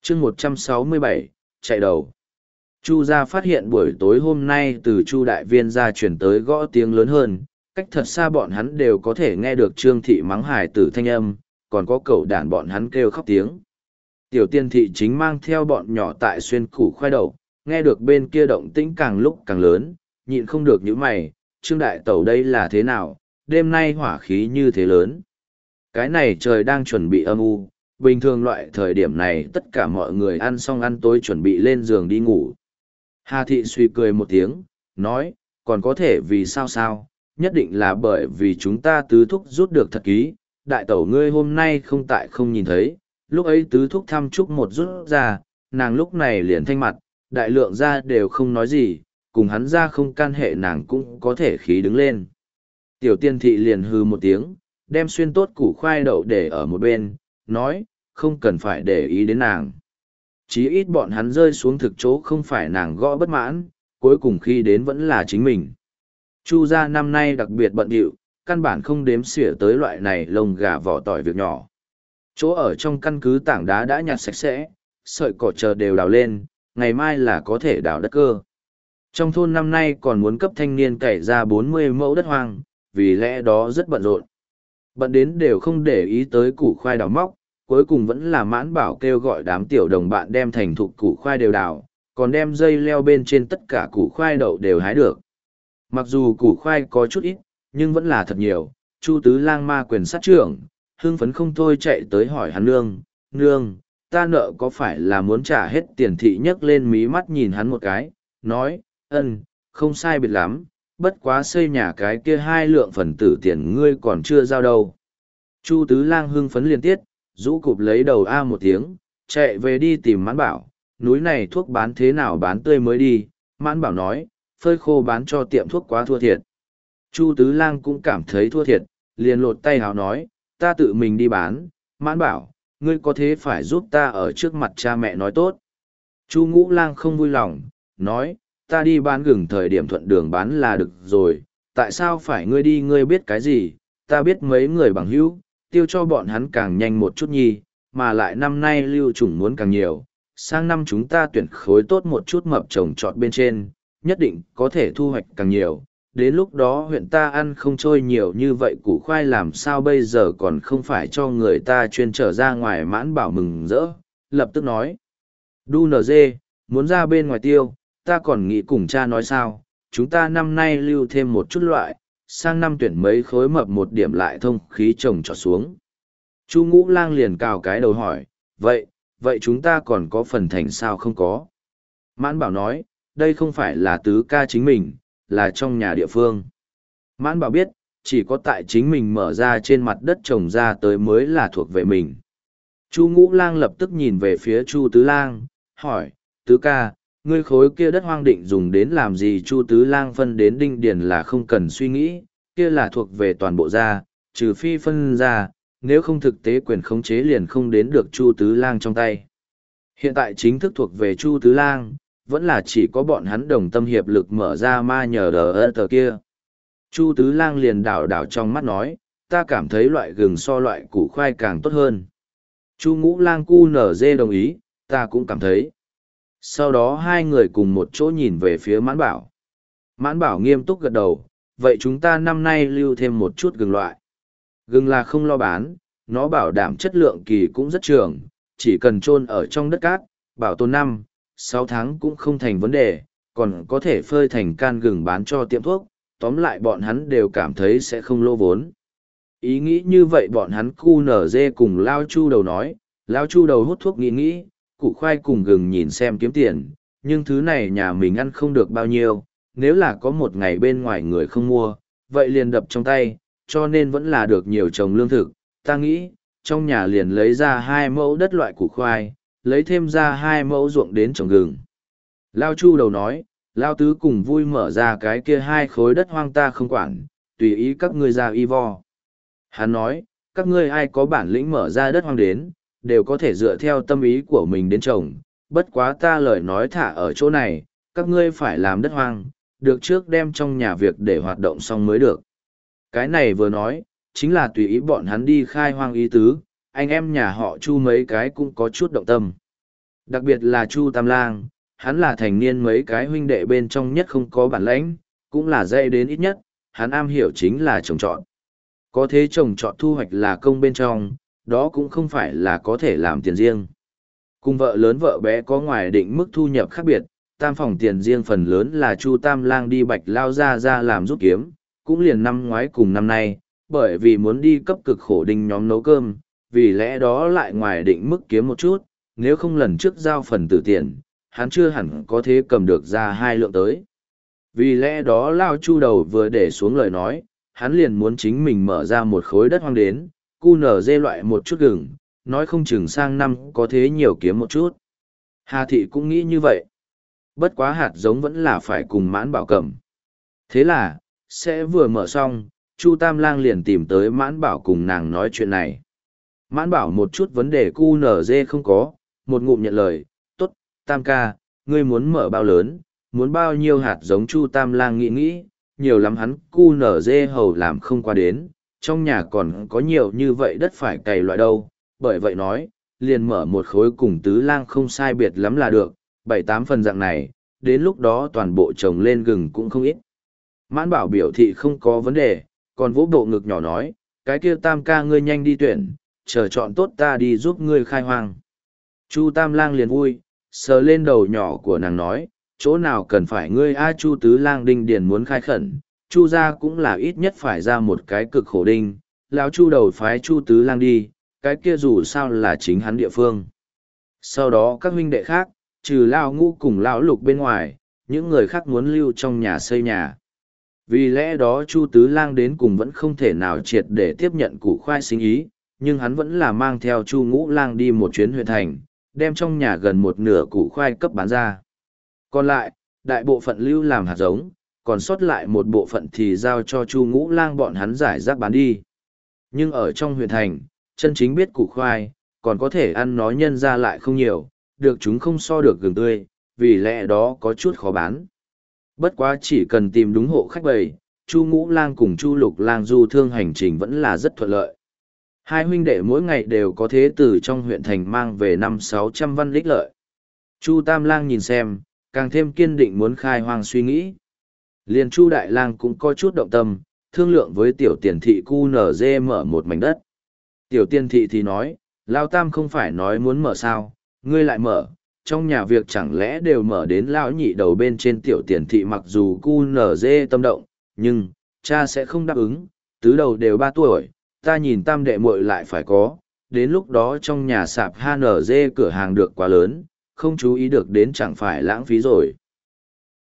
chương 167, chạy đầu. Chu gia phát hiện buổi tối hôm nay từ Chu đại viên gia chuyển tới gõ tiếng lớn hơn, cách thật xa bọn hắn đều có thể nghe được Trương thị mắng hài tử thanh âm, còn có cậu đàn bọn hắn kêu khóc tiếng. Tiểu tiên thị chính mang theo bọn nhỏ tại xuyên củ khoai đậu, nghe được bên kia động tĩnh càng lúc càng lớn, nhịn không được những mày, Trương đại tẩu đây là thế nào, đêm nay hỏa khí như thế lớn. Cái này trời đang chuẩn bị âm u, bình thường loại thời điểm này tất cả mọi người ăn xong ăn tối chuẩn bị lên giường đi ngủ. Hà thị suy cười một tiếng, nói, còn có thể vì sao, nhất định là bởi vì chúng ta tứ thúc rút được thật ký, đại tẩu ngươi hôm nay không tại không nhìn thấy, lúc ấy tứ thúc thăm chúc một rút ra, nàng lúc này liền thanh mặt, đại lượng ra đều không nói gì, cùng hắn ra không can hệ nàng cũng có thể khí đứng lên. Tiểu tiên thị liền hư một tiếng, đem xuyên tốt củ khoai đậu để ở một bên, nói, không cần phải để ý đến nàng. Chí ít bọn hắn rơi xuống thực chỗ không phải nàng gõ bất mãn, cuối cùng khi đến vẫn là chính mình. Chu gia năm nay đặc biệt bận rộn, căn bản không đếm xỉa tới loại này lông gà vỏ tỏi việc nhỏ. Chỗ ở trong căn cứ tảng đá đã nhặt sạch sẽ, sợi cỏ chờ đều đào lên, ngày mai là có thể đào đất cơ. Trong thôn năm nay còn muốn cấp thanh niên cày ra 40 mẫu đất hoang, vì lẽ đó rất bận rộn. Bận đến đều không để ý tới củ khoai đào móc, cuối cùng vẫn là Mãn Bảo kêu gọi đám tiểu đồng bạn đem thành thục củ khoai đều đào, còn đem dây leo bên trên tất cả củ khoai đậu đều hái được. Mặc dù củ khoai có chút ít, nhưng vẫn là thật nhiều, Chu Tứ Lang ma quyền sát trưởng, hưng phấn không thôi chạy tới hỏi hắn nương, ta nợ có phải là muốn trả hết tiền thị nhấc lên mí mắt nhìn hắn một cái, nói, không sai biệt lắm, bất quá xây nhà cái kia 2 lượng phần tử tiền ngươi còn chưa giao đâu. Chu Tứ Lang hưng phấn liên tiết, rũ cụp lấy đầu a một tiếng, chạy về đi tìm Mãn Bảo, núi này thuốc bán thế nào bán tươi mới đi, Mãn Bảo nói, phơi khô bán cho tiệm thuốc quá thua thiệt. Chu Tứ Lang cũng cảm thấy thua thiệt, liền lột tay hào nói, ta tự mình đi bán, Mãn Bảo, ngươi có thế phải giúp ta ở trước mặt cha mẹ nói tốt. Chu Ngũ Lang không vui lòng, nói, ta đi bán gừng thời điểm thuận đường bán là được rồi, tại sao phải ngươi đi ngươi biết cái gì, ta biết mấy người bằng hữu, tiêu cho bọn hắn càng nhanh một chút nhi, mà lại năm nay lưu trùng muốn càng nhiều, sang năm chúng ta tuyển khối tốt một chút mập trồng trọt bên trên, nhất định có thể thu hoạch càng nhiều. Đến lúc đó huyện ta ăn không trôi nhiều như vậy củ khoai làm sao bây giờ còn không phải cho người ta chuyên trở ra ngoài. Mãn Bảo mừng rỡ, lập tức nói. Đu NG, muốn ra bên ngoài tiêu, ta còn nghĩ cùng cha nói sao, chúng ta năm nay lưu thêm một chút loại, sang năm tuyển mấy khối mập một điểm lại thông khí trồng trọt xuống. Chu Ngũ Lang liền cào cái đầu hỏi, vậy chúng ta còn có phần thành sao không có? Mãn Bảo nói, đây không phải là tứ ca chính mình, là trong nhà địa phương. Mãn Bảo biết, chỉ có tại chính mình mở ra trên mặt đất trồng ra tới mới là thuộc về mình. Chu Ngũ Lang lập tức nhìn về phía Chu Tứ Lang, hỏi, tứ ca, ngươi khối kia đất hoang định dùng đến làm gì? Chu Tứ Lang phân đến đinh điền là không cần suy nghĩ, kia là thuộc về toàn bộ gia, trừ phi phân ra, nếu không thực tế quyền khống chế liền không đến được Chu Tứ Lang trong tay. Hiện tại chính thức thuộc về Chu Tứ Lang, vẫn là chỉ có bọn hắn đồng tâm hiệp lực mở ra ma nhờ tờ kia. Chu Tứ Lang liền đảo trong mắt nói, ta cảm thấy loại gừng so loại củ khoai càng tốt hơn. Chu Ngũ Lang cu nở dê đồng ý, ta cũng cảm thấy. Sau đó hai người cùng một chỗ nhìn về phía Mãn Bảo. Mãn Bảo nghiêm túc gật đầu, vậy chúng ta năm nay lưu thêm một chút gừng loại. Gừng là không lo bán, nó bảo đảm chất lượng kỳ cũng rất trường, chỉ cần chôn ở trong đất cát, bảo tồn 5-6 tháng cũng không thành vấn đề, còn có thể phơi thành can gừng bán cho tiệm thuốc, tóm lại bọn hắn đều cảm thấy sẽ không lỗ vốn. Ý nghĩ như vậy bọn hắn cu nở dê cùng Lao Chu Đầu nói, Lao Chu Đầu hút thuốc nghĩ, củ khoai cùng gừng nhìn xem kiếm tiền, nhưng thứ này nhà mình ăn không được bao nhiêu, nếu là có một ngày bên ngoài người không mua, vậy liền đập trong tay, cho nên vẫn là được nhiều trồng lương thực. Ta nghĩ, trong nhà liền lấy ra 2 mẫu đất loại củ khoai, lấy thêm ra 2 mẫu ruộng đến trồng gừng. Lao Chu Đầu nói, Lao Tứ cùng vui mở ra cái kia 2 khối đất hoang ta không quản, tùy ý các ngươi ra y vo. Hắn nói, các ngươi ai có bản lĩnh mở ra đất hoang đến, đều có thể dựa theo tâm ý của mình đến trồng, bất quá ta lời nói thả ở chỗ này, các ngươi phải làm đất hoang, được trước đem trong nhà việc để hoạt động xong mới được. Cái này vừa nói, chính là tùy ý bọn hắn đi khai hoang ý tứ, anh em nhà họ Chu mấy cái cũng có chút động tâm. Đặc biệt là Chu Tam Lang, hắn là thành niên mấy cái huynh đệ bên trong nhất không có bản lãnh, cũng là dạy đến ít nhất, hắn am hiểu chính là trồng trọt. Có thế trồng trọt thu hoạch là công bên trong, đó cũng không phải là có thể làm tiền riêng. Cùng vợ lớn vợ bé có ngoài định mức thu nhập khác biệt, tam phòng tiền riêng phần lớn là Chu Tam Lang đi Bạch Lao ra làm giúp kiếm, cũng liền năm ngoái cùng năm nay, bởi vì muốn đi cấp cực khổ đinh nhóm nấu cơm, vì lẽ đó lại ngoài định mức kiếm một chút, nếu không lần trước giao phần tử tiền, hắn chưa hẳn có thể cầm được ra 2 lượng tới. Vì lẽ đó Lao Chu đầu vừa để xuống lời nói, hắn liền muốn chính mình mở ra một khối đất hoang đến, cu nở dê loại một chút gừng, nói không chừng sang năm có thế nhiều kiếm một chút. Hà Thị cũng nghĩ như vậy. Bất quá hạt giống vẫn là phải cùng Mãn Bảo cầm. Thế là, sẽ vừa mở xong, Chu Tam Lang liền tìm tới Mãn Bảo cùng nàng nói chuyện này. Mãn Bảo một chút vấn đề cu nở dê không có, một ngụm nhận lời, tốt, Tam ca, ngươi muốn mở bao lớn, muốn bao nhiêu hạt giống. Chu Tam Lang nghĩ nghĩ, nhiều lắm hắn cu nở dê hầu làm không qua đến, trong nhà còn có nhiều như vậy đất phải cày loại đâu, bởi vậy nói, liền mở một khối cùng Tứ Lang không sai biệt lắm là được, 7-8 phần dạng này, đến lúc đó toàn bộ trồng lên gừng cũng không ít. Mãn Bảo biểu thị không có vấn đề, còn vỗ bộ ngực nhỏ nói, cái kia Tam ca ngươi nhanh đi tuyển, chờ chọn tốt ta đi giúp ngươi khai hoang. Chu Tam Lang liền vui, sờ lên đầu nhỏ của nàng nói, chỗ nào cần phải ngươi a. Chu Tứ Lang đinh điền muốn khai khẩn, Chu gia cũng là ít nhất phải ra một cái cực khổ đinh, lão Chu đầu phái Chu Tứ Lang đi, cái kia dù sao là chính hắn địa phương. Sau đó các huynh đệ khác, trừ Lão Ngũ cùng Lão Lục bên ngoài, những người khác muốn lưu trong nhà xây nhà. Vì lẽ đó Chu Tứ Lang đến cùng vẫn không thể nào triệt để tiếp nhận củ khoai sinh ý, nhưng hắn vẫn là mang theo Chu Ngũ Lang đi một chuyến huyện thành, đem trong nhà gần một nửa củ khoai cấp bán ra. Còn lại, đại bộ phận lưu làm hạt giống, còn sót lại một bộ phận thì giao cho Chu Ngũ Lang bọn hắn giải rác bán đi. Nhưng ở trong huyện thành, chân chính biết củ khoai, còn có thể ăn nó nhân ra lại không nhiều, được chúng không so được gừng tươi, vì lẽ đó có chút khó bán. Bất quá chỉ cần tìm đúng hộ khách bầy, Chu Ngũ Lang cùng Chu Lục Lang du thương hành trình vẫn là rất thuận lợi. Hai huynh đệ mỗi ngày đều có thế từ trong huyện thành mang về 500-600 văn lích lợi. Chu Tam Lang nhìn xem, càng thêm kiên định muốn khai hoang suy nghĩ. Liền Chu Đại Lang cũng có chút động tâm, thương lượng với tiểu tiền thị cu nở dê mở một mảnh đất. Tiểu tiền thị thì nói, Lao Tam không phải nói muốn mở sao, ngươi lại mở, trong nhà việc chẳng lẽ đều mở đến Lão Nhị đầu bên trên. Tiểu tiền thị mặc dù cu nở dê tâm động, nhưng, cha sẽ không đáp ứng, tứ đầu đều 3 tuổi, ta nhìn tam đệ muội lại phải có, đến lúc đó trong nhà sạp HNG cửa hàng được quá lớn, không chú ý được đến chẳng phải lãng phí rồi.